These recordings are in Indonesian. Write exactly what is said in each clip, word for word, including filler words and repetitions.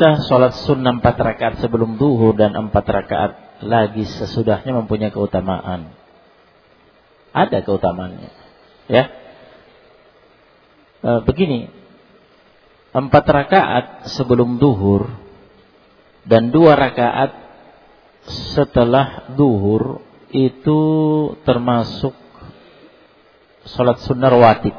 Apakah sholat sunnah empat rakaat sebelum duhur dan empat rakaat lagi sesudahnya mempunyai keutamaan? Ada keutamaannya. Ya. E, begini, empat rakaat sebelum duhur dan dua rakaat setelah duhur itu termasuk sholat sunnah rawatib.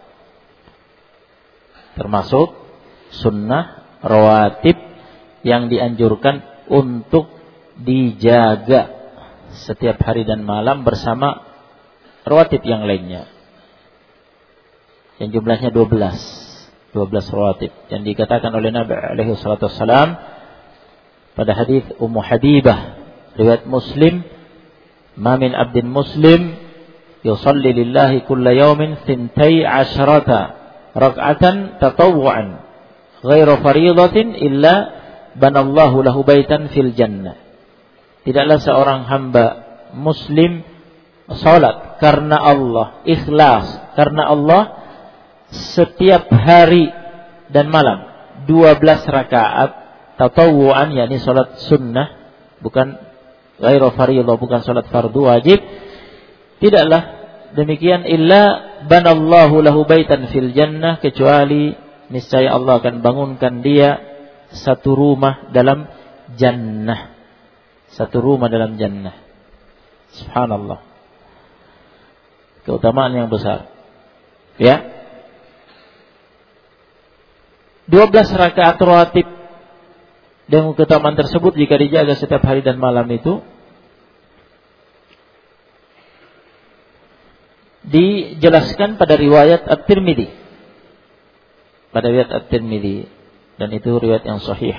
Termasuk sunnah rawatib yang dianjurkan untuk dijaga setiap hari dan malam bersama rawatib yang lainnya. Yang jumlahnya dua belas. dua belas rawatib. Yang dikatakan oleh Nabi alaihi salatu wassalam pada hadis Ummu Habibah riwayat Muslim, "Ma min 'abdin muslim yusalli lillahi kulla yawmin thintai asyrata rak'atan tatawwu'an ghairu fariidatin illa banallahu lahu baitan fil jannah." Tidaklah seorang hamba muslim salat karena Allah, ikhlas karena Allah setiap hari dan malam dua belas rakaat tatawwu'an, yakni salat sunnah, bukan ghairu fariidah, bukan salat fardu wajib. Tidaklah demikian illa banallahu lahu baitan fil jannah, kecuali niscaya Allah akan bangunkan dia satu rumah dalam jannah. Satu rumah dalam jannah. Subhanallah. Keutamaan yang besar. Ya. dua belas rakaat rawatib dengan keutamaan tersebut jika dijaga setiap hari dan malam itu dijelaskan pada riwayat At-Tirmidzi. Pada riwayat At-Tirmidzi, dan itu riwayat yang sahih.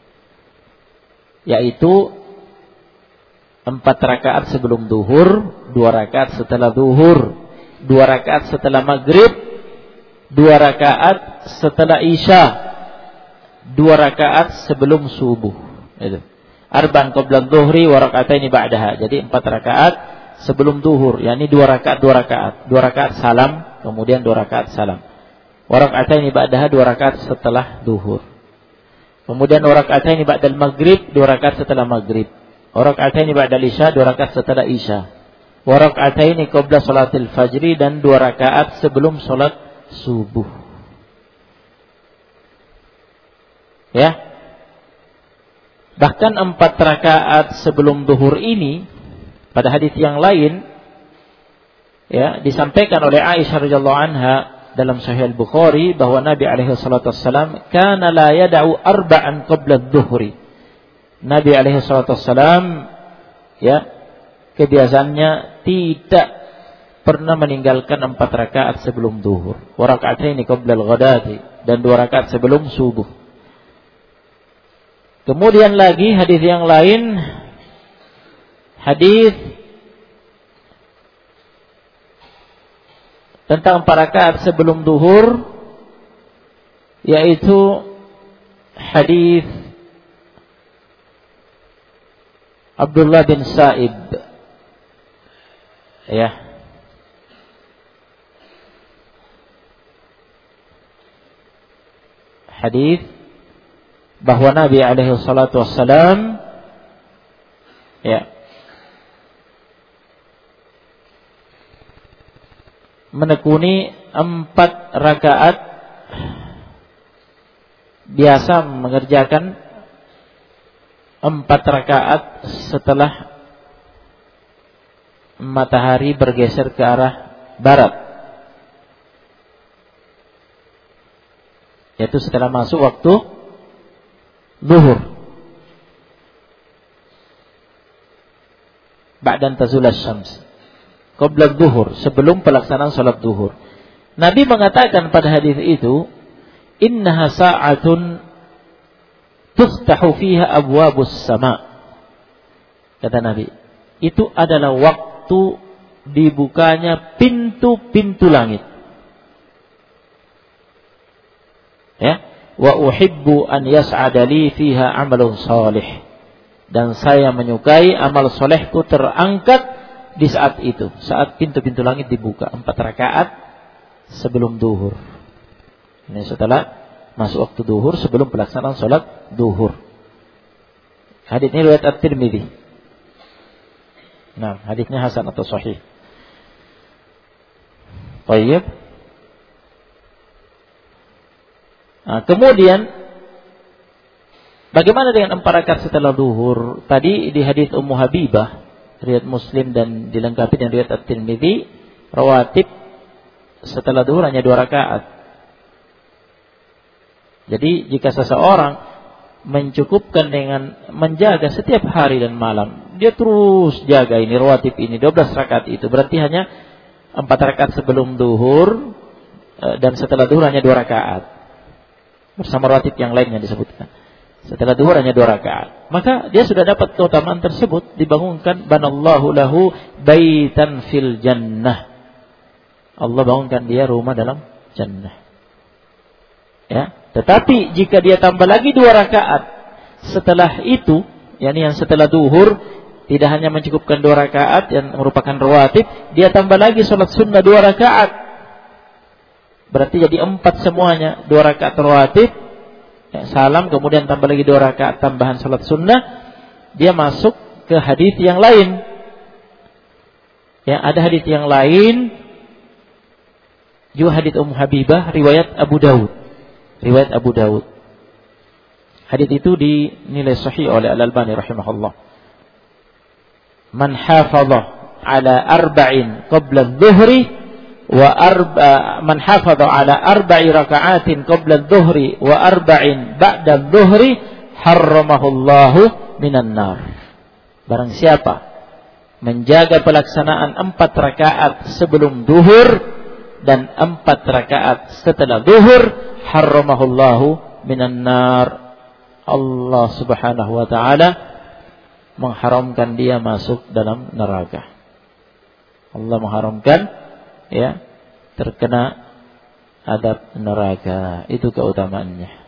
Yaitu empat rakaat sebelum duhur, dua rakaat setelah duhur, dua rakaat setelah maghrib, dua rakaat setelah isya, dua rakaat sebelum subuh. Itu. Arba'an qabla dhuhri wa raka'ataini ba'daha. Jadi empat rakaat sebelum duhur, yakni dua rakaat dua rakaat, dua rakaat salam, kemudian dua rakaat salam. Wa raka'ataini ba'daha, dua rakaat setelah duhur. Kemudian wa raka'ataini ba'dal maghrib, dua rakaat setelah maghrib. Wa raka'ataini ba'dal isya, dua rakaat setelah isya. Wa raka'ataini qabla salatil fajri, dan dua rakaat sebelum salat subuh. Ya. Bahkan empat rakaat sebelum duhur ini pada hadis yang lain ya disampaikan oleh Aisyah radhiyallahu anha dalam Sahih Al-Bukhari bahwa Nabi alaihi salatu wassalam kana la yad'u arba'an qabla adh-dhuhri. Nabi alaihi salatu wassalam ya kebiasaannya tidak pernah meninggalkan empat rakaat sebelum duhur, wa raka'ataini qabla al-ghadati, dan dua rakaat sebelum subuh. Kemudian lagi hadis yang lain, hadis tentang empat rakaat sebelum duhur, yaitu hadis Abdullah bin Sa'ib. Ya. Hadis bahwa Nabi alaihi salatu wassalam ya menekuni empat rakaat, biasa mengerjakan empat rakaat setelah matahari bergeser ke arah barat, yaitu setelah masuk waktu zuhur, ba'dan tazul asy-syams, qabla zuhur, sebelum pelaksanaan salat zuhur. Nabi mengatakan pada hadis itu, innaha sa'atun tuftahu fiha abwabus sama'. Kata Nabi, itu adalah waktu dibukanya pintu-pintu langit. Ya, wa uhibbu an yas'ada li fiha amalun salih, dan saya menyukai amal solehku terangkat di saat itu, saat pintu-pintu langit dibuka, empat rakaat sebelum duhur. Ini setelah masuk waktu duhur sebelum pelaksanaan sholat duhur. Hadits ini riwayat At-Tirmidzi. Nah, haditsnya hasan atau sahih. Baik. Nah, kemudian bagaimana dengan empat rakaat setelah duhur? Tadi di hadits Ummu Habibah, riwayat Muslim dan dilengkapi dengan riwayat At-Tirmidzi, rawatib setelah duhur hanya dua rakaat. Jadi jika seseorang mencukupkan dengan menjaga setiap hari dan malam, dia terus jaga ini rawatib ini dua belas rakaat itu, berarti hanya empat rakaat sebelum duhur dan setelah duhur hanya dua rakaat. Bersama rawatib yang lainnya disebutkan. Setelah duhur hanya dua rakaat. Maka dia sudah dapat keutamaan tersebut, dibangunkan banallahu lahu baitan fil jannah. Allah bangunkan dia rumah dalam jannah. Ya, tetapi jika dia tambah lagi dua rakaat setelah itu, yakni yang setelah duhur, tidak hanya mencukupkan dua rakaat yang merupakan rawatib, dia tambah lagi sholat sunnah dua rakaat. Berarti jadi empat semuanya, dua rakaat rawatib, ya, salam, kemudian tambah lagi dua rakaat tambahan sholat sunnah, dia masuk ke hadis yang lain. Ya, ada hadis yang lain, juga hadis Ummu Habibah, riwayat Abu Daud. Riwayat Abu Daud. Hadis itu dinilai sahih oleh Al-Albani rahimahullah. Man hafadha ala arba'in qabla adh-dhuhri wa arba man hafadha ala arba'i raka'atin qabla adh-dhuhri wa arba'in ba'da adh-dhuhri harramahullahu minan nar. Barang siapa menjaga pelaksanaan empat rakaat sebelum duhur dan empat rakaat setelah duhur, harramahullahu minan nar. Allah Subhanahu wa taala mengharamkan dia masuk dalam neraka. Allah mengharamkan, ya, terkena adab neraka. Itu keutamaannya.